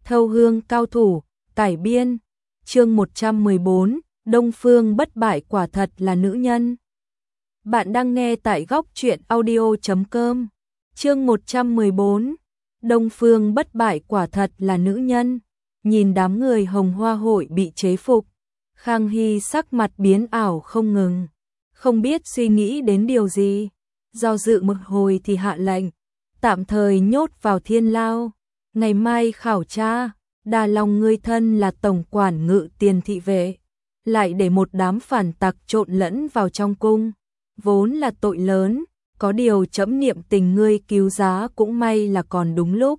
Thâu hương cao thủ, cải biên. Chương 114, Đông Phương bất bại quả thật là nữ nhân. Bạn đang nghe tại góc truyện audio.com. Chương 114, Đông Phương bất bại quả thật là nữ nhân. Nhìn đám người Hồng Hoa hội bị chế phục, Khang Hy sắc mặt biến ảo không ngừng, không biết suy nghĩ đến điều gì. Do dự một hồi thì hạ lệnh, tạm thời nhốt vào thiên lao, ngày mai khảo tra. Đa Long ngươi thân là tổng quản ngự tiền thị vệ, lại để một đám phản tặc trộn lẫn vào trong cung, vốn là tội lớn, có điều trẫm niệm tình ngươi cứu giá cũng may là còn đúng lúc,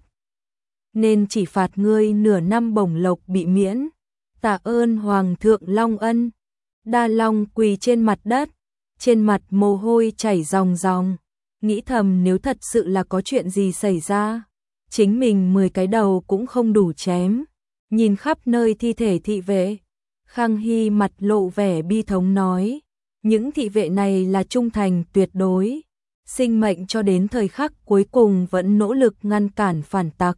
nên chỉ phạt ngươi nửa năm bổng lộc bị miễn. Tạ ơn Hoàng thượng Long ân. Đa Long quỳ trên mặt đất, trên mặt mồ hôi chảy ròng ròng, nghĩ thầm nếu thật sự là có chuyện gì xảy ra, chính mình 10 cái đầu cũng không đủ chém. Nhìn khắp nơi thi thể thị vệ, Khang Hy mặt lộ vẻ bi thống nói, những thị vệ này là trung thành tuyệt đối, sinh mệnh cho đến thời khắc cuối cùng vẫn nỗ lực ngăn cản phản tặc.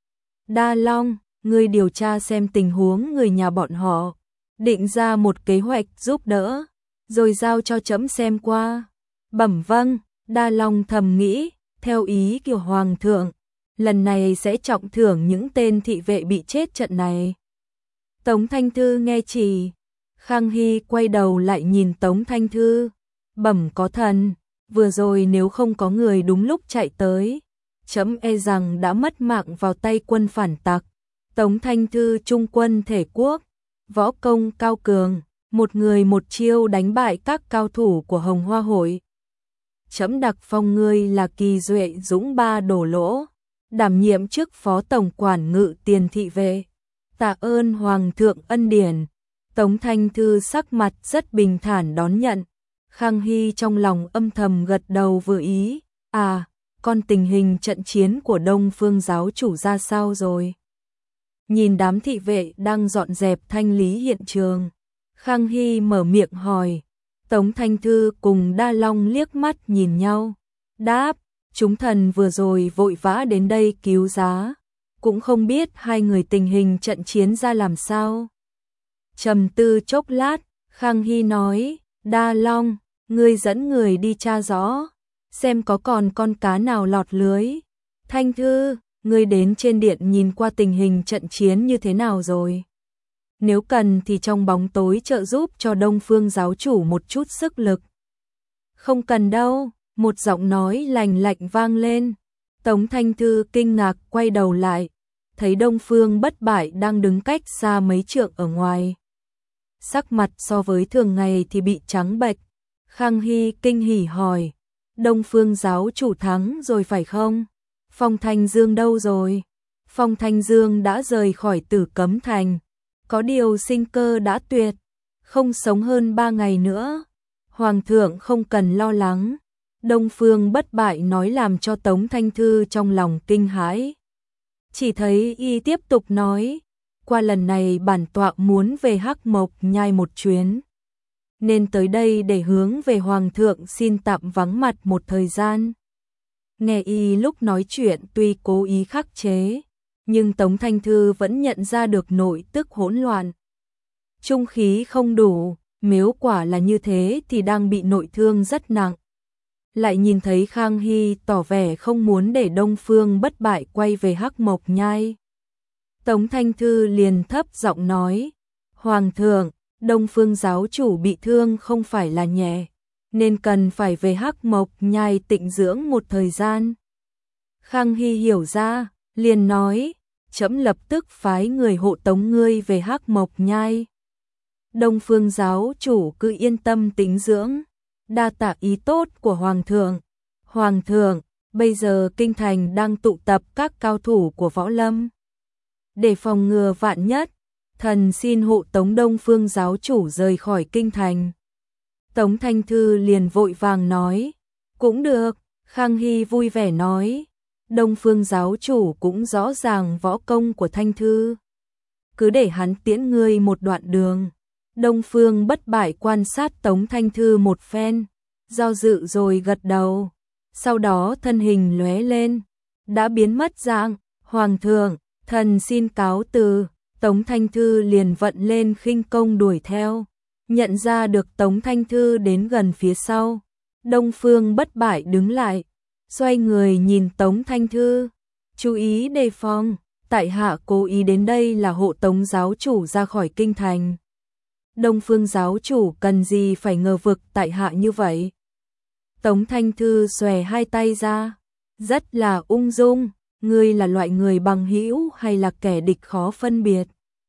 Đa Long, ngươi điều tra xem tình huống người nhà bọn họ, định ra một kế hoạch giúp đỡ, rồi giao cho trẫm xem qua. Bẩm vâng. Đa Long thầm nghĩ, theo ý của Hoàng thượng, lần này sẽ trọng thưởng những tên thị vệ bị chết trận này. Tống Thanh Thư nghe chỉ, Khang Hy quay đầu lại nhìn Tống Thanh Thư, bẩm có thần, vừa rồi nếu không có người đúng lúc chạy tới, trẫm e rằng đã mất mạng vào tay quân phản tặc. Tống Thanh Thư trung quân thể quốc, võ công cao cường, một người một chiêu đánh bại các cao thủ của Hồng Hoa hội. Trẫm đặc phong ngươi là kỳ duệ dũng ba đổ lỗ, đảm nhiệm chức phó tổng quản ngự tiền thị vệ. Tạ ơn Hoàng thượng ân điển. Tống Thanh Thư sắc mặt rất bình thản đón nhận. Khang Hy trong lòng âm thầm gật đầu vừa ý. À, còn tình hình trận chiến của Đông Phương giáo chủ ra sao rồi? Nhìn đám thị vệ đang dọn dẹp thanh lý hiện trường, Khang Hy mở miệng hỏi. Tống Thanh Thư cùng Đa Long liếc mắt nhìn nhau, đáp, chúng thần vừa rồi vội vã đến đây cứu giá, cũng không biết hai người tình hình trận chiến ra làm sao. Trầm tư chốc lát, Khang Hy nói, Đa Long, ngươi dẫn người đi tra rõ, xem có còn con cá nào lọt lưới. Thanh Thư, ngươi đến trên điện nhìn qua tình hình trận chiến như thế nào rồi? Nếu cần thì trong bóng tối trợ giúp cho Đông Phương giáo chủ một chút sức lực. Không cần đâu, một giọng nói lành lạnh vang lên. Tống Thanh Thư kinh ngạc quay đầu lại, thấy Đông Phương bất bại đang đứng cách xa mấy trượng ở ngoài. Sắc mặt so với thường ngày thì bị trắng bệch. Khang Hy kinh hỉ hỏi, Đông Phương giáo chủ thắng rồi phải không? Phong Thanh Dương đâu rồi? Phong Thanh Dương đã rời khỏi Tử Cấm Thành. Có điều sinh cơ đã tuyệt, không sống hơn 3 ngày nữa. Hoàng thượng không cần lo lắng. Đông Phương bất bại nói làm cho Tống Thanh Thư trong lòng kinh hãi. Chỉ thấy y tiếp tục nói, qua lần này bản tọa muốn về Hắc Mộc Nhai một chuyến, nên tới đây để hướng về Hoàng thượng xin tạm vắng mặt một thời gian. Nghe y lúc nói chuyện tuy cố ý khắc chế, nhưng Tống Thanh Thư vẫn nhận ra được nội tức hỗn loạn. Trung khí không đủ, nếu quả là như thế thì đang bị nội thương rất nặng. Lại nhìn thấy Khang Hy tỏ vẻ không muốn để Đông Phương bất bại quay về Hắc Mộc Nhai. Tống Thanh Thư liền thấp giọng nói, Hoàng thượng, Đông Phương giáo chủ bị thương không phải là nhẹ, nên cần phải về Hắc Mộc Nhai tịnh dưỡng một thời gian. Khang Hy hiểu ra, liền nói, trẫm lập tức phái người hộ tống ngươi về Hắc Mộc Nhai. Đông Phương giáo chủ cứ yên tâm tĩnh dưỡng, đa tạ ý tốt của Hoàng thượng. Hoàng thượng, bây giờ kinh thành đang tụ tập các cao thủ của võ lâm. Để phòng ngừa vạn nhất, thần xin hộ tống Đông Phương giáo chủ rời khỏi kinh thành. Tống Thanh Thư liền vội vàng nói, cũng được. Khang Hy vui vẻ nói, Đông Phương giáo chủ cũng rõ ràng võ công của Thanh Thư, cứ để hắn tiễn ngươi một đoạn đường. Đông Phương bất bại quan sát Tống Thanh Thư một phen, do dự rồi gật đầu, sau đó thân hình lóe lên, đã biến mất dạng. Hoàng thượng, Thần xin cáo từ. Tống Thanh Thư liền vận lên khinh công đuổi theo. Nhận ra được Tống Thanh Thư đến gần phía sau, Đông Phương Bất Bại đứng lại, xoay người nhìn Tống Thanh Thư. Chú ý đề phòng, tại hạ cố ý đến đây là hộ Tống giáo chủ ra khỏi kinh thành. Đông Phương giáo chủ cần gì phải ngờ vực tại hạ như vậy. Tống Thanh Thư xòe hai tay ra, rất là ung dung. Ngươi là loại người bằng hữu hay là kẻ địch khó phân biệt.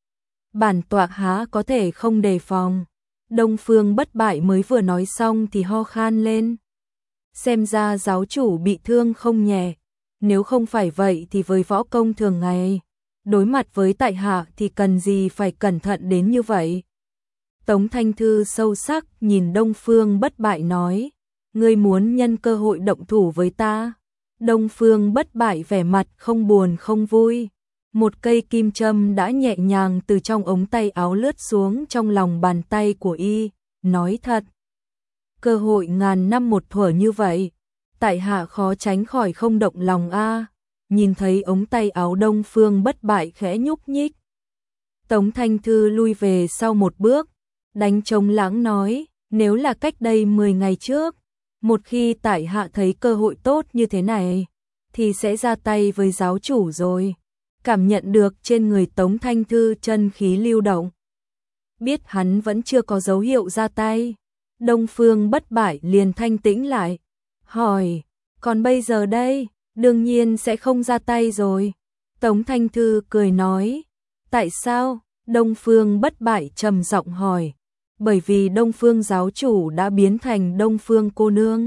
Bản tọa há có thể không đề phòng. Đông Phương Bất Bại mới vừa nói xong thì ho khan lên. Xem ra giáo chủ bị thương không nhẹ. Nếu không phải vậy thì với võ công thường ngày, đối mặt với tại hạ thì cần gì phải cẩn thận đến như vậy. Tống Thanh Thư sâu sắc nhìn Đông Phương Bất Bại nói, ngươi muốn nhân cơ hội động thủ với ta. Đông Phương Bất Bại vẻ mặt không buồn không vui. Một cây kim châm đã nhẹ nhàng từ trong ống tay áo lướt xuống trong lòng bàn tay của y, nói thật. Cơ hội ngàn năm một thuở như vậy, tại hạ khó tránh khỏi không động lòng a. Nhìn thấy ống tay áo Đông Phương Bất Bại khẽ nhúc nhích. Tống Thanh Thư lui về sau một bước, đánh trống lảng nói, nếu là cách đây 10 ngày trước, một khi tại hạ thấy cơ hội tốt như thế này, thì sẽ ra tay với giáo chủ rồi. Cảm nhận được trên người Tống Thanh Thư chân khí lưu động. Biết hắn vẫn chưa có dấu hiệu ra tay. Đông Phương Bất Bại liền thanh tĩnh lại. Hỏi, còn bây giờ đây, đương nhiên sẽ không ra tay rồi. Tống Thanh Thư cười nói, tại sao? Đông Phương Bất Bại trầm giọng hỏi. Bởi vì Đông Phương giáo chủ đã biến thành Đông Phương cô nương.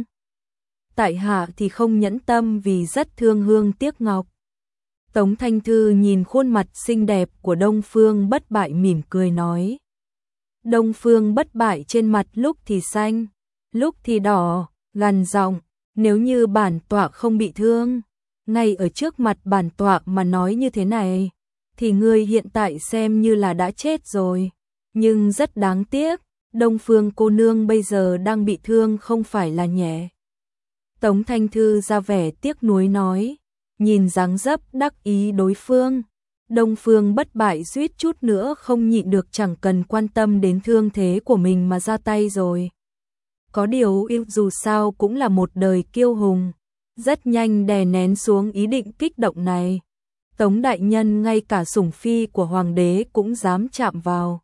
Tại hạ thì không nhẫn tâm vì rất thương hương tiếc ngọc. Tống Thanh Thư nhìn khuôn mặt xinh đẹp của Đông Phương Bất Bại mỉm cười nói. Đông Phương Bất Bại trên mặt lúc thì xanh, lúc thì đỏ, gằn giọng, nếu như bản tọa không bị thương, ngay ở trước mặt bản tọa mà nói như thế này, thì ngươi hiện tại xem như là đã chết rồi. Nhưng rất đáng tiếc, Đông Phương cô nương bây giờ đang bị thương không phải là nhẹ. Tống Thanh Thư ra vẻ tiếc nuối nói, nhìn dáng dấp đắc ý đối phương. Đông Phương Bất Bại suýt chút nữa không nhịn được chẳng cần quan tâm đến thương thế của mình mà ra tay rồi. Có điều yêu dù sao cũng là một đời kiêu hùng, rất nhanh đè nén xuống ý định kích động này. Tống đại nhân ngay cả sủng phi của hoàng đế cũng dám chạm vào.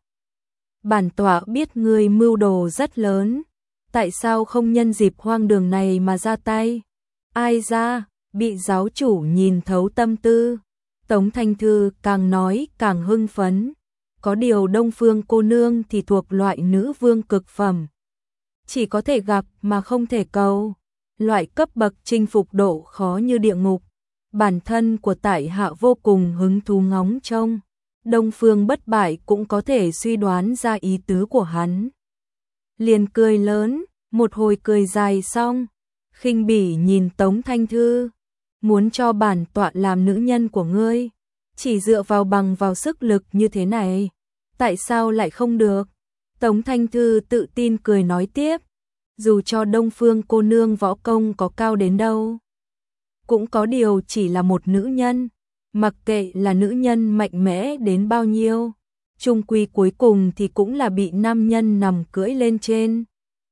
Bản tọa biết ngươi mưu đồ rất lớn, tại sao không nhân dịp hoang đường này mà ra tay? Ai ra, bị giáo chủ nhìn thấu tâm tư. Tống Thanh Thư càng nói càng hưng phấn. Có điều Đông Phương cô nương thì thuộc loại nữ vương cực phẩm. Chỉ có thể gặp mà không thể cầu. Loại cấp bậc chinh phục độ khó như địa ngục. Bản thân của tại hạ vô cùng hứng thú ngóng trông. Đông Phương Bất Bại cũng có thể suy đoán ra ý tứ của hắn. Liền cười lớn, một hồi cười dài xong, khinh bỉ nhìn Tống Thanh Thư. Muốn cho bản tọa làm nữ nhân của ngươi, chỉ dựa vào bằng vào sức lực như thế này, tại sao lại không được? Tống Thanh Thư tự tin cười nói tiếp, dù cho Đông Phương cô nương võ công có cao đến đâu, cũng có điều chỉ là một nữ nhân, mặc kệ là nữ nhân mạnh mẽ đến bao nhiêu, chung quy cuối cùng thì cũng là bị nam nhân nằm cưỡi lên trên.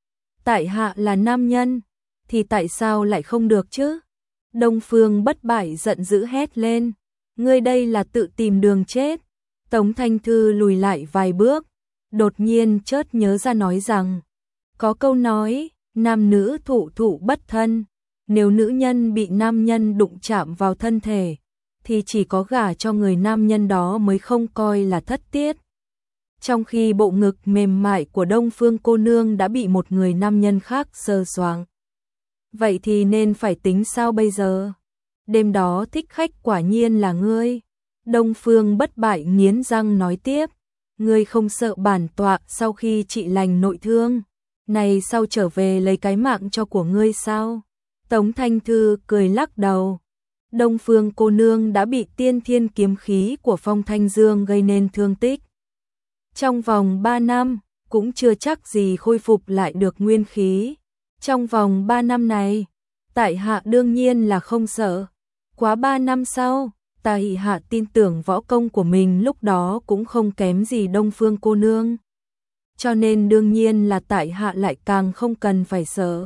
Tại hạ là nam nhân, thì tại sao lại không được chứ? Đông Phương Bất Bại giận dữ hét lên, ngươi đây là tự tìm đường chết. Tống Thanh Thư lùi lại vài bước, đột nhiên chợt nhớ ra nói rằng, có câu nói, nam nữ thụ thụ bất thân, nếu nữ nhân bị nam nhân đụng chạm vào thân thể, thì chỉ có gả cho người nam nhân đó mới không coi là thất tiết. Trong khi bộ ngực mềm mại của Đông Phương cô nương đã bị một người nam nhân khác sờ soạng. Vậy thì nên phải tính sao bây giờ? Đêm đó thích khách quả nhiên là ngươi. Đông Phương Bất Bại nghiến răng nói tiếp, ngươi không sợ bản tọa sau khi trị lành nội thương, này sau trở về lấy cái mạng cho của ngươi sao? Tống Thanh Thư cười lắc đầu. Đông Phương cô nương đã bị tiên thiên kiếm khí của Phong Thanh Dương gây nên thương tích. Trong vòng 3 năm, cũng chưa chắc gì khôi phục lại được nguyên khí. Trong vòng 3 năm này, tại hạ đương nhiên là không sợ. Quá 3 năm sau, tại hạ tin tưởng võ công của mình lúc đó cũng không kém gì Đông Phương cô nương. Cho nên đương nhiên là tại hạ lại càng không cần phải sợ.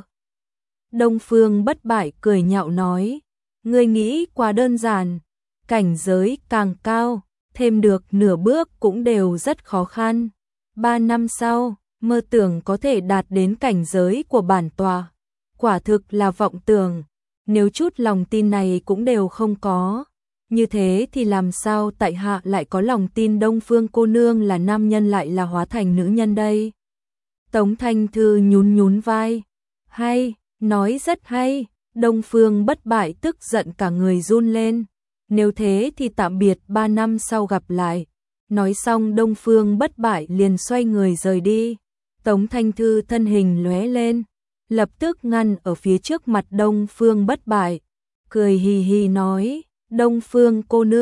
Đông Phương Bất Bại cười nhạo nói, ngươi nghĩ quá đơn giản, cảnh giới càng cao, thêm được nửa bước cũng đều rất khó khăn. 3 năm sau, mơ tưởng có thể đạt đến cảnh giới của bản tọa, quả thực là vọng tưởng, nếu chút lòng tin này cũng đều không có. Như thế thì làm sao tại hạ lại có lòng tin Đông Phương cô nương là nam nhân lại là hóa thành nữ nhân đây? Tống Thanh Thư nhún nhún vai, hay, nói rất hay. Đông Phương Bất Bại tức giận cả người run lên, nếu thế thì tạm biệt 3 năm sau gặp lại. Nói xong Đông Phương Bất Bại liền xoay người rời đi. Tống Thanh Thư thân hình lóe lên, lập tức ngăn ở phía trước mặt Đông Phương Bất Bại, cười hì hì nói, Đông Phương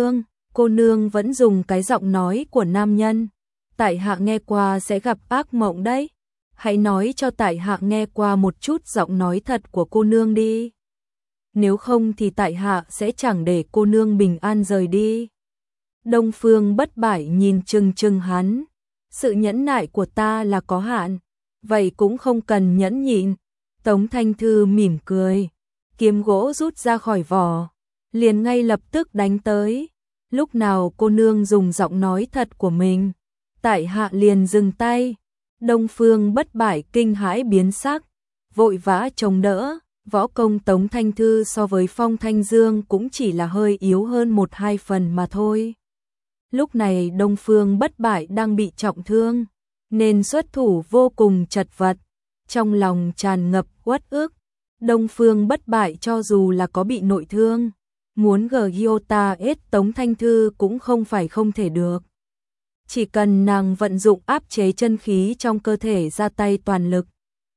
cô nương vẫn dùng cái giọng nói của nam nhân, tại hạ nghe qua sẽ gặp ác mộng đấy, hãy nói cho tại hạ nghe qua một chút giọng nói thật của cô nương đi. Nếu không thì tại hạ sẽ chẳng để cô nương bình an rời đi. Đông Phương Bất Bại nhìn chừng chừng hắn, sự nhẫn nại của ta là có hạn, vậy cũng không cần nhẫn nhịn. Tống Thanh Thư mỉm cười, kiếm gỗ rút ra khỏi vỏ, liền ngay lập tức đánh tới. Lúc nào cô nương dùng giọng nói thật của mình, tại hạ liền dừng tay. Đông Phương Bất Bại kinh hãi biến sắc, vội vã chống đỡ. Võ công Tống Thanh Thư so với Phong Thanh Dương cũng chỉ là hơi yếu hơn 1-2 phần mà thôi. Lúc này Đông Phương Bất Bại đang bị trọng thương, nên xuất thủ vô cùng chật vật, trong lòng tràn ngập uất ức. Đông Phương Bất Bại cho dù là có bị nội thương, muốn Gyota ết Tống Thanh Thư cũng không phải không thể được. Chỉ cần nàng vận dụng áp chế chân khí trong cơ thể ra tay toàn lực,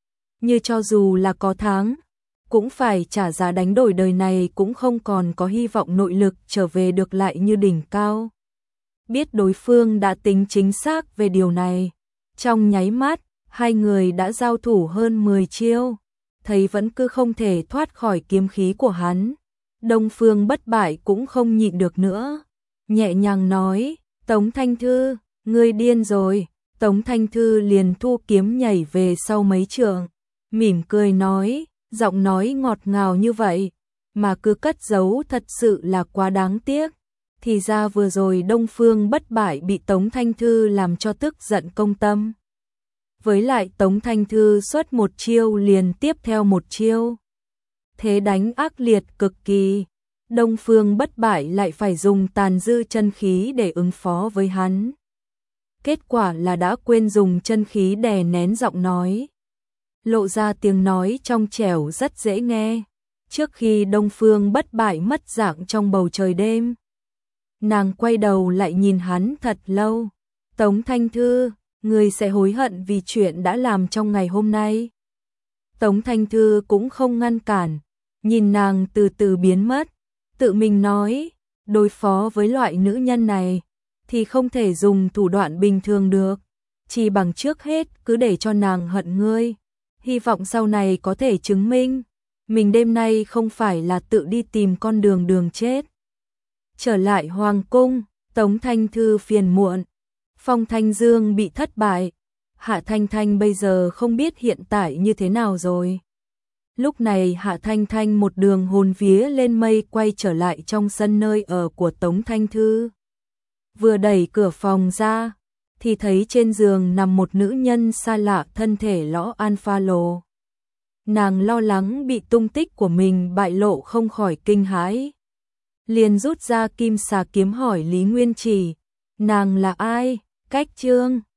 như cho dù là có thắng, cũng phải trả giá đánh đổi đời này cũng không còn có hy vọng nội lực trở về được lại như đỉnh cao. Biết đối phương đã tính chính xác về điều này, trong nháy mắt, hai người đã giao thủ hơn 10 chiêu, thấy vẫn cứ không thể thoát khỏi kiếm khí của hắn. Đông Phương Bất Bại cũng không nhịn được nữa, nhẹ nhàng nói, Tống Thanh Thư, ngươi điên rồi. Tống Thanh Thư liền thu kiếm nhảy về sau mấy trượng, mỉm cười nói, giọng nói ngọt ngào như vậy, mà cứ cất giấu thật sự là quá đáng tiếc. Thì ra vừa rồi Đông Phương Bất Bại bị Tống Thanh Thư làm cho tức giận công tâm. Với lại Tống Thanh Thư xuất một chiêu liền tiếp theo một chiêu, thế đánh ác liệt cực kỳ. Đông Phương Bất Bại lại phải dùng tàn dư chân khí để ứng phó với hắn. Kết quả là đã quên dùng chân khí đè nén giọng nói, lộ ra tiếng nói trong trẻo rất dễ nghe. Trước khi Đông Phương Bất Bại mất dạng trong bầu trời đêm, nàng quay đầu lại nhìn hắn thật lâu. Tống Thanh Thư, ngươi sẽ hối hận vì chuyện đã làm trong ngày hôm nay. Tống Thanh Thư cũng không ngăn cản, nhìn nàng từ từ biến mất, tự mình nói, đối phó với loại nữ nhân này thì không thể dùng thủ đoạn bình thường được, chỉ bằng trước hết cứ để cho nàng hận ngươi, hy vọng sau này có thể chứng minh mình đêm nay không phải là tự đi tìm con đường chết. Trở lại hoàng cung, Tống Thanh Thư phiền muộn, Phong Thanh Dương bị thất bại, Hạ Thanh Thanh bây giờ không biết hiện tại như thế nào rồi. Lúc này Hạ Thanh Thanh một đường hồn vía lên mây quay trở lại trong sân nơi ở của Tống Thanh Thư. Vừa đẩy cửa phòng ra, thì thấy trên giường nằm một nữ nhân xa lạ, thân thể lõ an pha lồ. Nàng lo lắng bị tung tích của mình bại lộ không khỏi kinh hãi, liền rút ra kim xà kiếm hỏi Lý Nguyên Chỉ, nàng là ai? Cách Trương,